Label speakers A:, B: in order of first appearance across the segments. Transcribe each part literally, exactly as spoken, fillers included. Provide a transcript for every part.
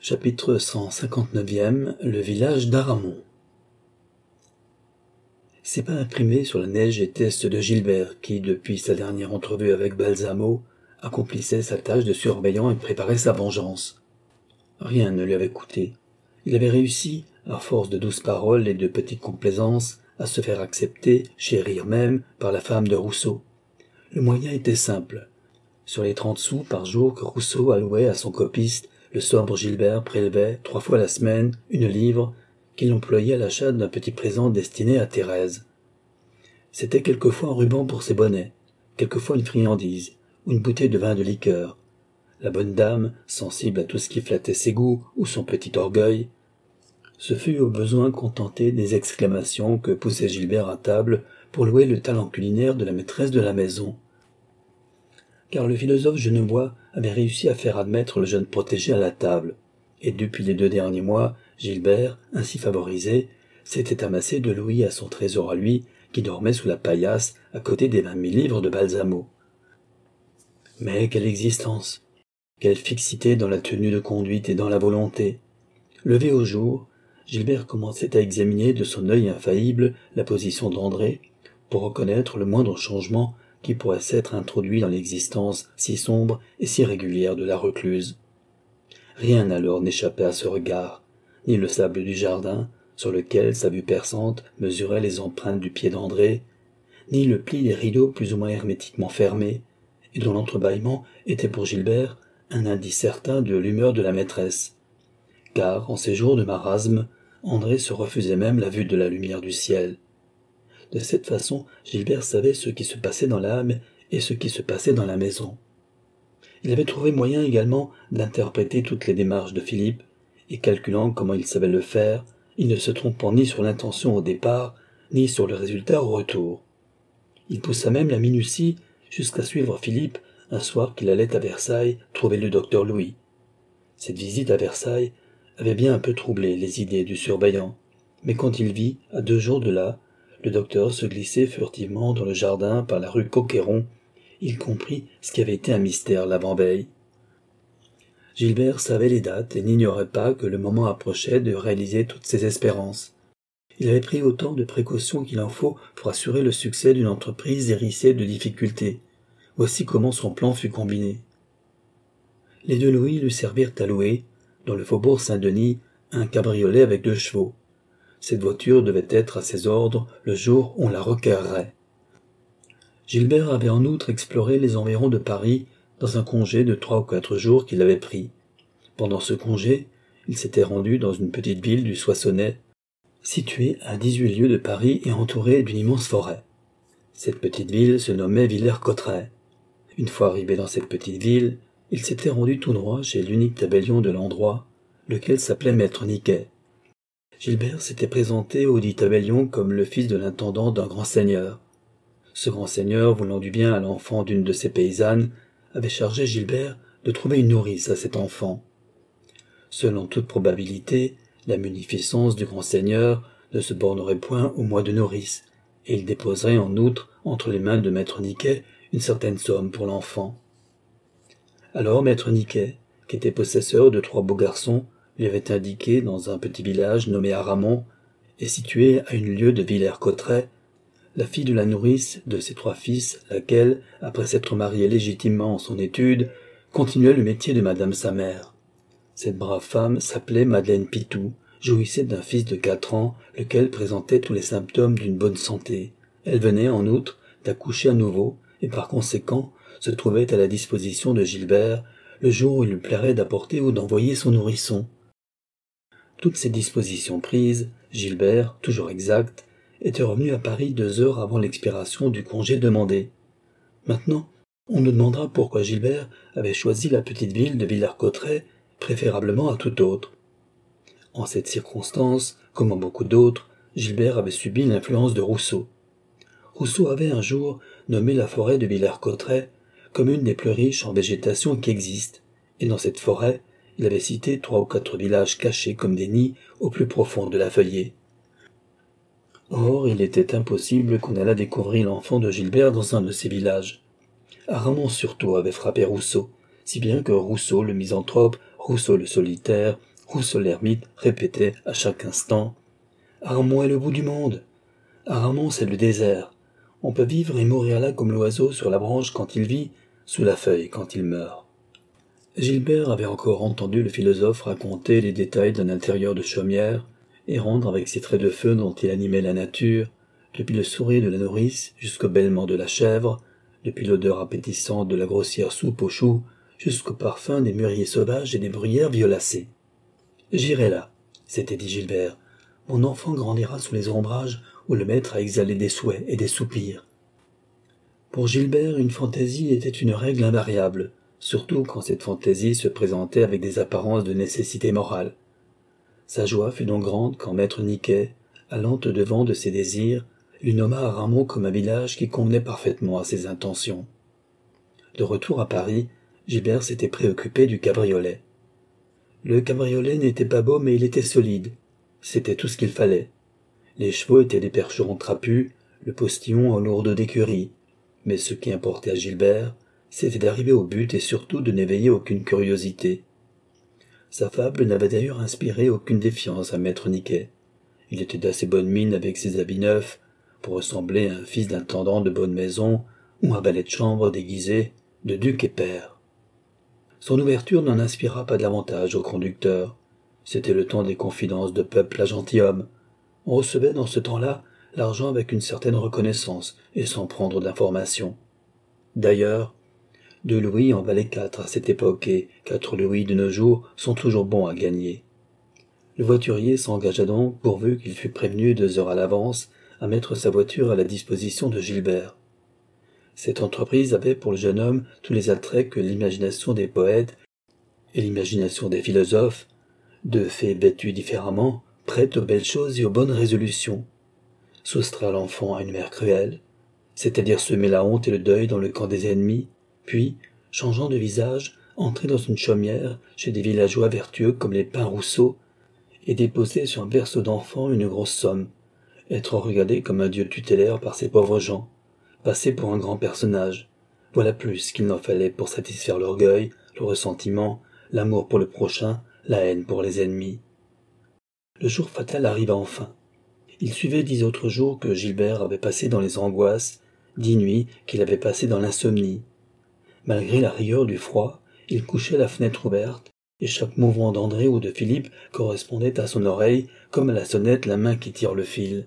A: Chapitre cent cinquante-neuf. Le village d'Aramon. Ces pas imprimés sur la neige étaient ceux de Gilbert qui, depuis sa dernière entrevue avec Balsamo, accomplissait sa tâche de surveillant et préparait sa vengeance. Rien ne lui avait coûté. Il avait réussi, à force de douces paroles et de petites complaisances, à se faire accepter, chérir même, par la femme de Rousseau. Le moyen était simple. Sur les trente sous par jour que Rousseau allouait à son copiste, le sobre Gilbert prélevait, trois fois la semaine, une livre, qu'il employait à l'achat d'un petit présent destiné à Thérèse. C'était quelquefois un ruban pour ses bonnets, quelquefois une friandise, ou une bouteille de vin de liqueur. La bonne dame, sensible à tout ce qui flattait ses goûts ou son petit orgueil, se fut au besoin contentée des exclamations que poussait Gilbert à table pour louer le talent culinaire de la maîtresse de la maison. Car le philosophe genevois avait réussi à faire admettre le jeune protégé à la table, et depuis les deux derniers mois, Gilbert, ainsi favorisé, s'était amassé de louis à son trésor à lui, qui dormait sous la paillasse à côté des vingt mille livres de Balsamo. Mais quelle existence! Quelle fixité dans la tenue de conduite et dans la volonté! Levé au jour, Gilbert commençait à examiner de son œil infaillible la position d'André, pour reconnaître le moindre changement qui pourrait s'être introduit dans l'existence si sombre et si régulière de la recluse. Rien alors n'échappait à ce regard, ni le sable du jardin, sur lequel sa vue perçante mesurait les empreintes du pied d'André, ni le pli des rideaux plus ou moins hermétiquement fermés, et dont l'entrebâillement était pour Gilbert un indice certain de l'humeur de la maîtresse. Car, en ces jours de marasme, André se refusait même la vue de la lumière du ciel. De cette façon, Gilbert savait ce qui se passait dans l'âme et ce qui se passait dans la maison. Il avait trouvé moyen également d'interpréter toutes les démarches de Philippe, et calculant comment il savait le faire, il ne se trompant ni sur l'intention au départ, ni sur le résultat au retour. Il poussa même la minutie jusqu'à suivre Philippe un soir qu'il allait à Versailles trouver le docteur Louis. Cette visite à Versailles avait bien un peu troublé les idées du surveillant, mais quand il vit, à deux jours de là, le docteur se glisser furtivement dans le jardin par la rue Coqueyron, il comprit ce qui avait été un mystère l'avant-veille. Gilbert savait les dates et n'ignorait pas que le moment approchait de réaliser toutes ses espérances. Il avait pris autant de précautions qu'il en faut pour assurer le succès d'une entreprise hérissée de difficultés. Voici comment son plan fut combiné. Les deux louis lui servirent à louer, dans le faubourg Saint-Denis, un cabriolet avec deux chevaux. Cette voiture devait être à ses ordres le jour où on la requerrait. Gilbert avait en outre exploré les environs de Paris dans un congé de trois ou quatre jours qu'il avait pris. Pendant ce congé, il s'était rendu dans une petite ville du Soissonnais, située à dix-huit lieues de Paris et entourée d'une immense forêt. Cette petite ville se nommait Villers-Cotterêts. Une fois arrivé dans cette petite ville, il s'était rendu tout droit chez l'unique tabellion de l'endroit, lequel s'appelait Maître Niquet. Gilbert s'était présenté au dit tabellion comme le fils de l'intendant d'un grand seigneur. Ce grand seigneur, voulant du bien à l'enfant d'une de ses paysannes, avait chargé Gilbert de trouver une nourrice à cet enfant. Selon toute probabilité, la munificence du grand seigneur ne se bornerait point au mois de nourrice, et il déposerait en outre entre les mains de Maître Niquet une certaine somme pour l'enfant. Alors Maître Niquet, qui était possesseur de trois beaux garçons, lui avait indiqué dans un petit village nommé Aramon, et situé à une lieue de Villers-Cotterêts, la fille de la nourrice de ses trois fils, laquelle, après s'être mariée légitimement en son étude, continuait le métier de madame sa mère. Cette brave femme s'appelait Madeleine Pitou, jouissait d'un fils de quatre ans, lequel présentait tous les symptômes d'une bonne santé. Elle venait, en outre, d'accoucher à nouveau, et par conséquent, se trouvait à la disposition de Gilbert, le jour où il lui plairait d'apporter ou d'envoyer son nourrisson. Toutes ces dispositions prises, Gilbert, toujours exact, était revenu à Paris deux heures avant l'expiration du congé demandé. Maintenant, on nous demandera pourquoi Gilbert avait choisi la petite ville de Villers-Cotterêts préférablement à toute autre. En cette circonstance, comme en beaucoup d'autres, Gilbert avait subi l'influence de Rousseau. Rousseau avait un jour nommé la forêt de Villers-Cotterêts comme une des plus riches en végétation qui existe, et dans cette forêt, il avait cité trois ou quatre villages cachés comme des nids au plus profond de la feuillée. Or, il était impossible qu'on allât découvrir l'enfant de Gilbert dans un de ces villages. Aramon surtout avait frappé Rousseau, si bien que Rousseau le misanthrope, Rousseau le solitaire, Rousseau l'ermite répétait à chaque instant « Aramon est le bout du monde. Aramon, c'est le désert. On peut vivre et mourir là comme l'oiseau sur la branche quand il vit, sous la feuille quand il meurt. » Gilbert avait encore entendu le philosophe raconter les détails d'un intérieur de chaumière et rendre avec ses traits de feu dont il animait la nature, depuis le sourire de la nourrice jusqu'au bêlement de la chèvre, depuis l'odeur appétissante de la grossière soupe aux choux jusqu'au parfum des mûriers sauvages et des bruyères violacées. « J'irai là, » s'était dit Gilbert. « Mon enfant grandira sous les ombrages où le maître a exhalé des souhaits et des soupirs. » Pour Gilbert, une fantaisie était une règle invariable, surtout quand cette fantaisie se présentait avec des apparences de nécessité morale. Sa joie fut donc grande quand maître Niquet, allant au-devant de ses désirs, lui nomma Aramon comme un village qui convenait parfaitement à ses intentions. De retour à Paris, Gilbert s'était préoccupé du cabriolet. Le cabriolet n'était pas beau, mais il était solide. C'était tout ce qu'il fallait. Les chevaux étaient des percherons trapus, le postillon en lourde d'écurie. Mais ce qui importait à Gilbert, c'était d'arriver au but et surtout de n'éveiller aucune curiosité. Sa fable n'avait d'ailleurs inspiré aucune défiance à maître Niquet. Il était d'assez bonne mine avec ses habits neufs, pour ressembler à un fils d'intendant de bonne maison ou un valet de chambre déguisé de duc et père. Son ouverture n'en inspira pas davantage au conducteur. C'était le temps des confidences de peuple à gentilhomme. On recevait dans ce temps-là l'argent avec une certaine reconnaissance et sans prendre d'informations. D'ailleurs, deux louis en valaient quatre à cette époque et quatre louis de nos jours sont toujours bons à gagner. Le voiturier s'engagea donc, pourvu qu'il fût prévenu deux heures à l'avance, à mettre sa voiture à la disposition de Gilbert. Cette entreprise avait pour le jeune homme tous les attraits que l'imagination des poètes et l'imagination des philosophes, deux fées vêtues différemment, prêtes aux belles choses et aux bonnes résolutions. Soustraire l'enfant à une mère cruelle, c'est-à-dire semer la honte et le deuil dans le camp des ennemis, puis, changeant de visage, entrer dans une chaumière chez des villageois vertueux comme les pins Rousseau, et déposer sur un berceau d'enfant une grosse somme, être regardé comme un dieu tutélaire par ces pauvres gens, passer pour un grand personnage, voilà plus qu'il n'en fallait pour satisfaire l'orgueil, le ressentiment, l'amour pour le prochain, la haine pour les ennemis. Le jour fatal arriva enfin. Il suivait dix autres jours que Gilbert avait passés dans les angoisses, dix nuits qu'il avait passées dans l'insomnie. Malgré la rigueur du froid, il couchait la fenêtre ouverte, et chaque mouvement d'André ou de Philippe correspondait à son oreille comme à la sonnette la main qui tire le fil.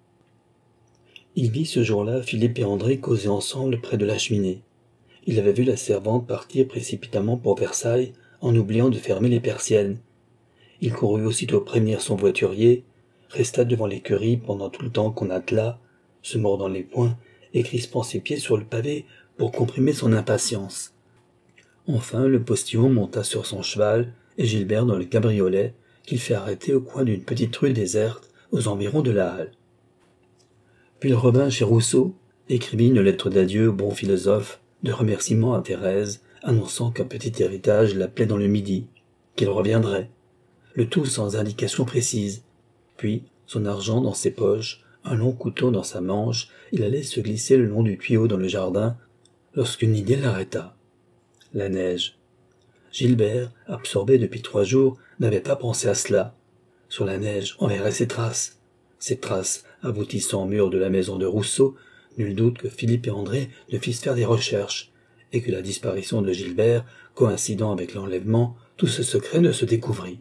A: Il vit ce jour-là Philippe et André causer ensemble près de la cheminée. Il avait vu la servante partir précipitamment pour Versailles en oubliant de fermer les persiennes. Il courut aussitôt prévenir son voiturier, resta devant l'écurie pendant tout le temps qu'on attela, se mordant les poings et crispant ses pieds sur le pavé pour comprimer son impatience. Enfin, le postillon monta sur son cheval et Gilbert dans le cabriolet qu'il fit arrêter au coin d'une petite rue déserte aux environs de la halle. Puis il revint chez Rousseau, écrivit une lettre d'adieu au bon philosophe, de remerciement à Thérèse, annonçant qu'un petit héritage l'appelait dans le midi, qu'il reviendrait, le tout sans indication précise. Puis, son argent dans ses poches, un long couteau dans sa manche, il allait se glisser le long du tuyau dans le jardin, lorsqu'une idée l'arrêta. La neige. Gilbert, absorbé depuis trois jours, n'avait pas pensé à cela. Sur la neige, on verrait ses traces. Ces traces aboutissant au mur de la maison de Rousseau, nul doute que Philippe et André ne fissent faire des recherches, et que la disparition de Gilbert, coïncidant avec l'enlèvement, tout ce secret ne se découvrit.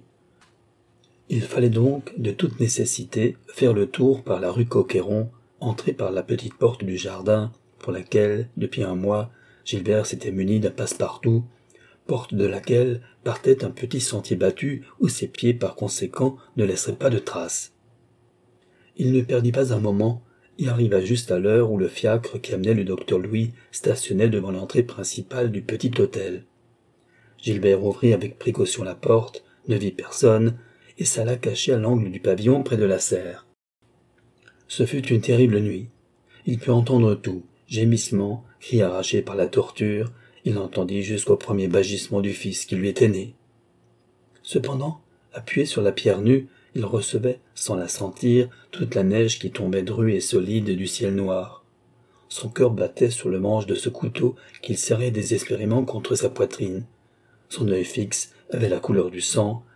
A: Il fallait donc, de toute nécessité, faire le tour par la rue Coqueyron, entrer par la petite porte du jardin, pour laquelle, depuis un mois, Gilbert s'était muni d'un passe-partout, porte de laquelle partait un petit sentier battu où ses pieds, par conséquent, ne laisseraient pas de traces. Il ne perdit pas un moment et arriva juste à l'heure où le fiacre qui amenait le docteur Louis stationnait devant l'entrée principale du petit hôtel. Gilbert ouvrit avec précaution la porte, ne vit personne, et s'alla cacher à l'angle du pavillon près de la serre. Ce fut une terrible nuit. Il put entendre tout, gémissements, cris arrachés par la torture, il l'entendit jusqu'au premier vagissement du fils qui lui était né. Cependant, appuyé sur la pierre nue, il recevait, sans la sentir, toute la neige qui tombait drue et solide du ciel noir. Son cœur battait sur le manche de ce couteau qu'il serrait désespérément contre sa poitrine. Son œil fixe avait la couleur du sang,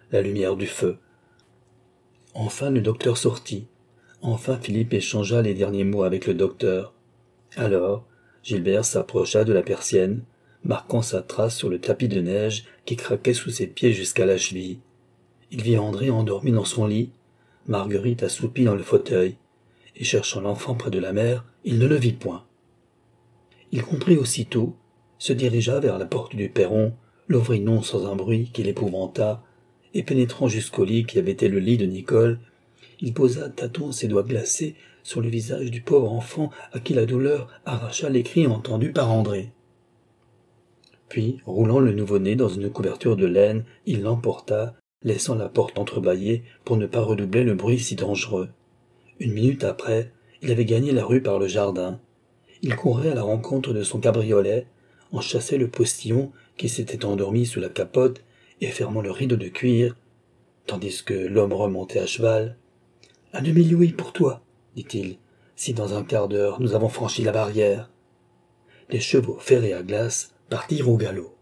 A: la lumière du feu. Enfin le docteur sortit. Enfin Philippe échangea les derniers mots avec le docteur. Alors, Gilbert s'approcha de la persienne, marquant sa trace sur le tapis de neige qui craquait sous ses pieds jusqu'à la cheville. Il vit André endormi dans son lit, Marguerite assoupie dans le fauteuil, et cherchant l'enfant près de la mère, il ne le vit point. Il comprit aussitôt, se dirigea vers la porte du perron, l'ouvrit non sans un bruit qui l'épouvanta, et pénétrant jusqu'au lit qui avait été le lit de Nicole, il posa à tâtons ses doigts glacés sur le visage du pauvre enfant à qui la douleur arracha les cris entendus par André. Puis, roulant le nouveau-né dans une couverture de laine, il l'emporta, laissant la porte entrebâillée pour ne pas redoubler le bruit si dangereux. Une minute après, il avait gagné la rue par le jardin. Il courait à la rencontre de son cabriolet, en chassait le postillon qui s'était endormi sous la capote et fermant le rideau de cuir, tandis que l'homme remontait à cheval. « Un demi-louis pour toi, dit-il, si dans un quart d'heure nous avons franchi la barrière. » Les chevaux ferrés à glace partirent au galop.